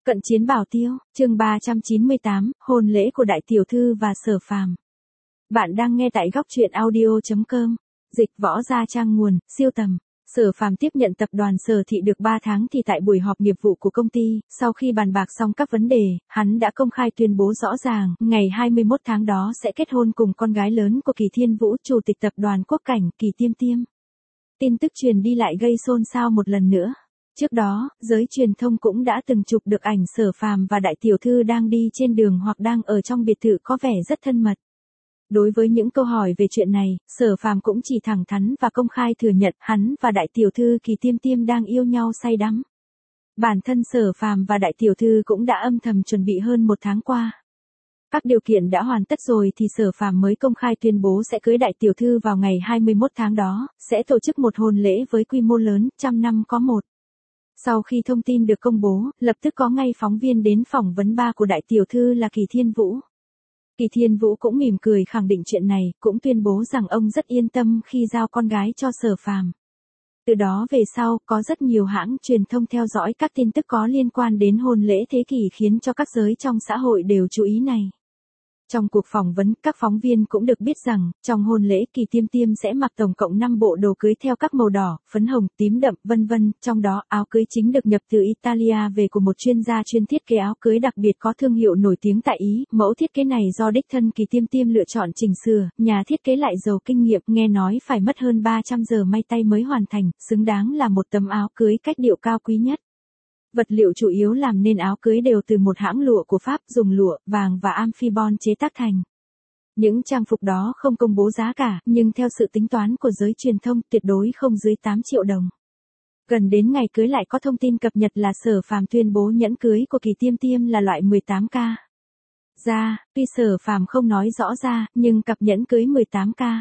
Cận chiến bảo tiêu, chương 398, hôn lễ của đại tiểu thư và Sở Phàm. Bạn đang nghe tại góc truyện audio.com. Dịch võ gia trang nguồn, siêu tầm. Sở Phàm tiếp nhận tập đoàn Sở Thị được 3 tháng thì tại buổi họp nghiệp vụ của công ty, sau khi bàn bạc xong các vấn đề, hắn đã công khai tuyên bố rõ ràng, ngày 21 tháng đó sẽ kết hôn cùng con gái lớn của Kỳ Thiên Vũ, chủ tịch tập đoàn Quốc Cảnh, Kỳ Tiêm Tiêm. Tin tức truyền đi lại gây xôn xao một lần nữa. Trước đó, giới truyền thông cũng đã từng chụp được ảnh Sở Phàm và đại tiểu thư đang đi trên đường hoặc đang ở trong biệt thự có vẻ rất thân mật. Đối với những câu hỏi về chuyện này, Sở Phàm cũng chỉ thẳng thắn và công khai thừa nhận hắn và đại tiểu thư Kỳ Tiêm Tiêm đang yêu nhau say đắm. Bản thân Sở Phàm và đại tiểu thư cũng đã âm thầm chuẩn bị hơn 1 tháng qua. Các điều kiện đã hoàn tất rồi thì Sở Phàm mới công khai tuyên bố sẽ cưới đại tiểu thư vào ngày 21 tháng đó, sẽ tổ chức một hôn lễ với quy mô lớn, 100 năm có một. Sau khi thông tin được công bố, lập tức có ngay phóng viên đến phỏng vấn ba của đại tiểu thư là Kỳ Thiên Vũ. Kỳ Thiên Vũ cũng mỉm cười khẳng định chuyện này, cũng tuyên bố rằng ông rất yên tâm khi giao con gái cho Sở Phàm. Từ đó về sau, có rất nhiều hãng truyền thông theo dõi các tin tức có liên quan đến hôn lễ thế kỷ khiến cho các giới trong xã hội đều chú ý này. Trong cuộc phỏng vấn, các phóng viên cũng được biết rằng, trong hôn lễ Kỳ Tiêm Tiêm sẽ mặc tổng cộng 5 bộ đồ cưới theo các màu đỏ, phấn hồng, tím đậm, vân vân, trong đó áo cưới chính được nhập từ Italia về của một chuyên gia chuyên thiết kế áo cưới đặc biệt có thương hiệu nổi tiếng tại Ý. Mẫu thiết kế này do đích thân Kỳ Tiêm Tiêm lựa chọn chỉnh sửa, nhà thiết kế lại giàu kinh nghiệm, nghe nói phải mất hơn 300 giờ may tay mới hoàn thành, xứng đáng là một tấm áo cưới cách điệu cao quý nhất. Vật liệu chủ yếu làm nên áo cưới đều từ một hãng lụa của Pháp dùng lụa, vàng và amphibon chế tác thành. Những trang phục đó không công bố giá cả, nhưng theo sự tính toán của giới truyền thông tuyệt đối không dưới 8 triệu đồng. Gần đến ngày cưới lại có thông tin cập nhật là Sở Phàm tuyên bố nhẫn cưới của Kỳ Tiêm Tiêm là loại 18K. Tuy Sở Phàm không nói rõ ra, nhưng cặp nhẫn cưới 18K.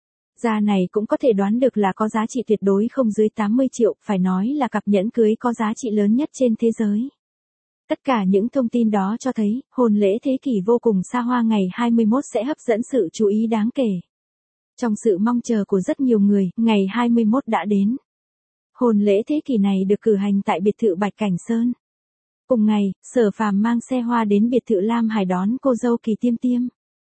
Này cũng có thể đoán được là có giá trị tuyệt đối không dưới 80 triệu, phải nói là cặp nhẫn cưới có giá trị lớn nhất trên thế giới. Tất cả những thông tin đó cho thấy, hôn lễ thế kỷ vô cùng xa hoa ngày 21 sẽ hấp dẫn sự chú ý đáng kể. Trong sự mong chờ của rất nhiều người, ngày 21 đã đến. Hôn lễ thế kỷ này được cử hành tại biệt thự Bạch Cảnh Sơn. Cùng ngày, Sở Phàm mang xe hoa đến biệt thự Lam Hải đón cô dâu Kỳ Tiêm Tiêm.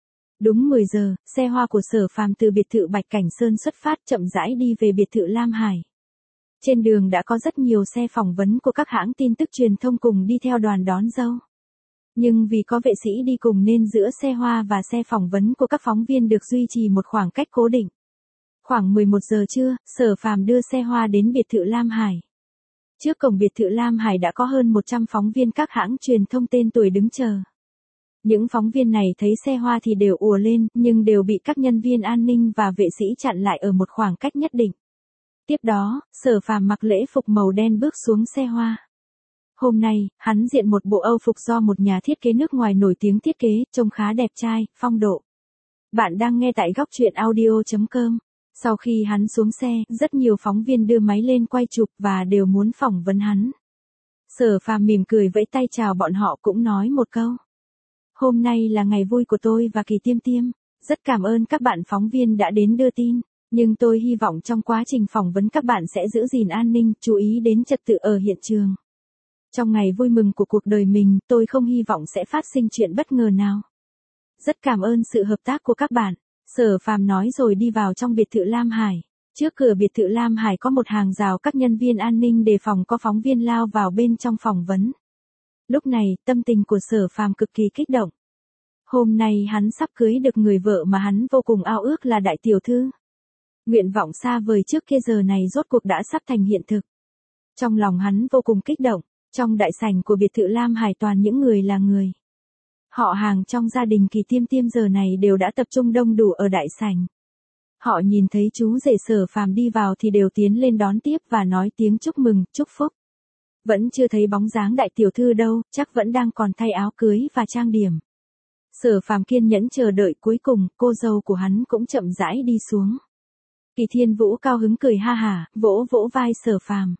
Đúng 10 giờ, xe hoa của Sở Phàm từ biệt thự Bạch Cảnh Sơn xuất phát chậm rãi đi về biệt thự Lam Hải. Trên đường đã có rất nhiều xe phỏng vấn của các hãng tin tức truyền thông cùng đi theo đoàn đón dâu. Nhưng vì có vệ sĩ đi cùng nên giữa xe hoa và xe phỏng vấn của các phóng viên được duy trì một khoảng cách cố định. Khoảng 11 giờ trưa, Sở Phàm đưa xe hoa đến biệt thự Lam Hải. Trước cổng biệt thự Lam Hải đã có hơn 100 phóng viên các hãng truyền thông tên tuổi đứng chờ. Những phóng viên này thấy xe hoa thì đều ùa lên, nhưng đều bị các nhân viên an ninh và vệ sĩ chặn lại ở một khoảng cách nhất định. Tiếp đó, Sở Phàm mặc lễ phục màu đen bước xuống xe hoa. Hôm nay, hắn diện một bộ Âu phục do một nhà thiết kế nước ngoài nổi tiếng thiết kế, trông khá đẹp trai, phong độ. Bạn đang nghe tại góc truyện audio.com. Sau khi hắn xuống xe, rất nhiều phóng viên đưa máy lên quay chụp và đều muốn phỏng vấn hắn. Sở Phàm mỉm cười vẫy tay chào bọn họ cũng nói một câu. Hôm nay là ngày vui của tôi và Kỳ Tiêm Tiêm. Rất cảm ơn các bạn phóng viên đã đến đưa tin, nhưng tôi hy vọng trong quá trình phỏng vấn các bạn sẽ giữ gìn an ninh, chú ý đến trật tự ở hiện trường. Trong ngày vui mừng của cuộc đời mình, tôi không hy vọng sẽ phát sinh chuyện bất ngờ nào. Rất cảm ơn sự hợp tác của các bạn, Sở Phàm nói rồi đi vào trong biệt thự Lam Hải. Trước cửa biệt thự Lam Hải có một hàng rào các nhân viên an ninh đề phòng có phóng viên lao vào bên trong phỏng vấn. Lúc này, tâm tình của Sở Phàm cực kỳ kích động. Hôm nay hắn sắp cưới được người vợ mà hắn vô cùng ao ước là đại tiểu thư. Nguyện vọng xa vời trước kia giờ này rốt cuộc đã sắp thành hiện thực. Trong lòng hắn vô cùng kích động, trong đại sảnh của biệt thự Lam Hải toàn những người là người. Họ hàng trong gia đình Kỳ Tiêm Tiêm giờ này đều đã tập trung đông đủ ở đại sảnh. Họ nhìn thấy chú rể Sở Phàm đi vào thì đều tiến lên đón tiếp và nói tiếng chúc mừng, chúc phúc. Vẫn chưa thấy bóng dáng đại tiểu thư đâu, chắc vẫn đang còn thay áo cưới và trang điểm. Sở Phàm kiên nhẫn chờ đợi, cuối cùng, cô dâu của hắn cũng chậm rãi đi xuống. Kỳ Thiên Vũ cao hứng cười ha hả, vỗ vỗ vai Sở Phàm.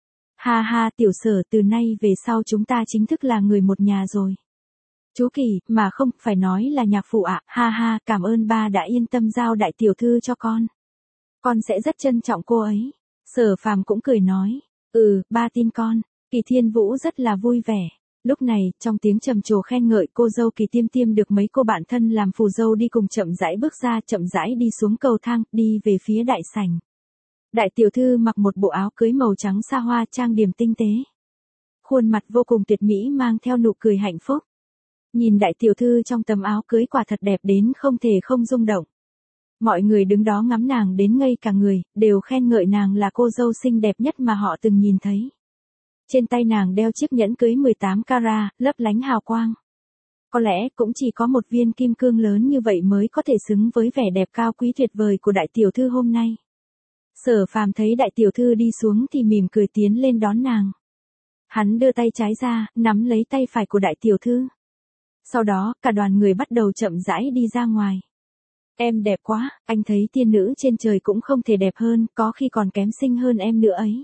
Ha ha tiểu Sở, từ nay về sau chúng ta chính thức là người một nhà rồi. Chú Kỳ, mà không, phải nói là nhạc phụ ạ, ha ha, cảm ơn ba đã yên tâm giao đại tiểu thư cho con. Con sẽ rất trân trọng cô ấy. Sở Phàm cũng cười nói, ba tin con. Kỳ Thiên Vũ rất là vui vẻ. Lúc này, trong tiếng trầm trồ khen ngợi, cô dâu Kỳ Tiêm Tiêm được mấy cô bạn thân làm phù dâu đi cùng chậm rãi bước ra, chậm rãi đi xuống cầu thang, đi về phía đại sảnh. Đại tiểu thư mặc một bộ áo cưới màu trắng xa hoa, trang điểm tinh tế. Khuôn mặt vô cùng tuyệt mỹ, mang theo nụ cười hạnh phúc. Nhìn đại tiểu thư trong tấm áo cưới quả thật đẹp đến không thể không rung động. Mọi người đứng đó ngắm nàng đến ngây cả người, đều khen ngợi nàng là cô dâu xinh đẹp nhất mà họ từng nhìn thấy. Trên tay nàng đeo chiếc nhẫn cưới 18 carat, lấp lánh hào quang. Có lẽ cũng chỉ có một viên kim cương lớn như vậy mới có thể xứng với vẻ đẹp cao quý tuyệt vời của đại tiểu thư hôm nay. Sở Phàm thấy đại tiểu thư đi xuống thì mỉm cười tiến lên đón nàng. Hắn đưa tay trái ra, nắm lấy tay phải của đại tiểu thư. Sau đó, cả đoàn người bắt đầu chậm rãi đi ra ngoài. Em đẹp quá, anh thấy tiên nữ trên trời cũng không thể đẹp hơn, có khi còn kém xinh hơn em nữa ấy.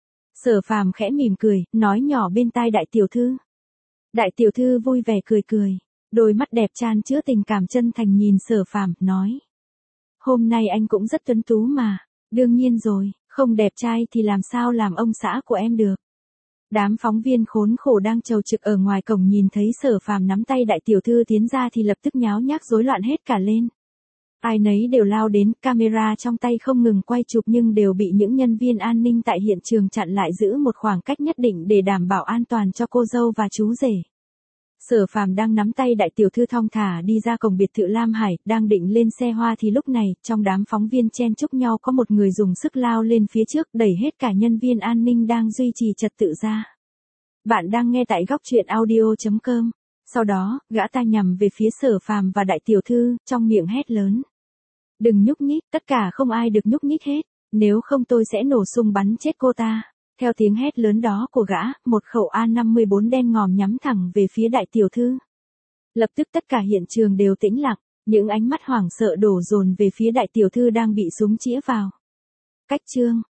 Sở Phàm khẽ mỉm cười, nói nhỏ bên tai đại tiểu thư. Đại tiểu thư vui vẻ cười cười, đôi mắt đẹp chan chứa tình cảm chân thành nhìn Sở Phàm, nói. Hôm nay anh cũng rất tuấn tú mà, đương nhiên rồi, không đẹp trai thì làm sao làm ông xã của em được. Đám phóng viên khốn khổ đang chầu trực ở ngoài cổng nhìn thấy Sở Phàm nắm tay đại tiểu thư tiến ra thì lập tức nháo nhác rối loạn hết cả lên. Ai nấy đều lao đến, camera trong tay không ngừng quay chụp nhưng đều bị những nhân viên an ninh tại hiện trường chặn lại, giữ một khoảng cách nhất định để đảm bảo an toàn cho cô dâu và chú rể. Sở Phàm đang nắm tay đại tiểu thư thong thả đi ra cổng biệt thự Lam Hải, đang định lên xe hoa thì lúc này, trong đám phóng viên chen chúc nhau có một người dùng sức lao lên phía trước, đẩy hết cả nhân viên an ninh đang duy trì trật tự ra. Bạn đang nghe tại góc truyện audio.com. Sau đó, gã ta nhằm về phía Sở Phàm và đại tiểu thư, trong miệng hét lớn. Đừng nhúc nhích, tất cả không ai được nhúc nhích hết, nếu không tôi sẽ nổ súng bắn chết cô ta. Theo tiếng hét lớn đó của gã, một khẩu A54 đen ngòm nhắm thẳng về phía đại tiểu thư. Lập tức tất cả hiện trường đều tĩnh lặng, những ánh mắt hoảng sợ đổ dồn về phía đại tiểu thư đang bị súng chĩa vào. Cách chương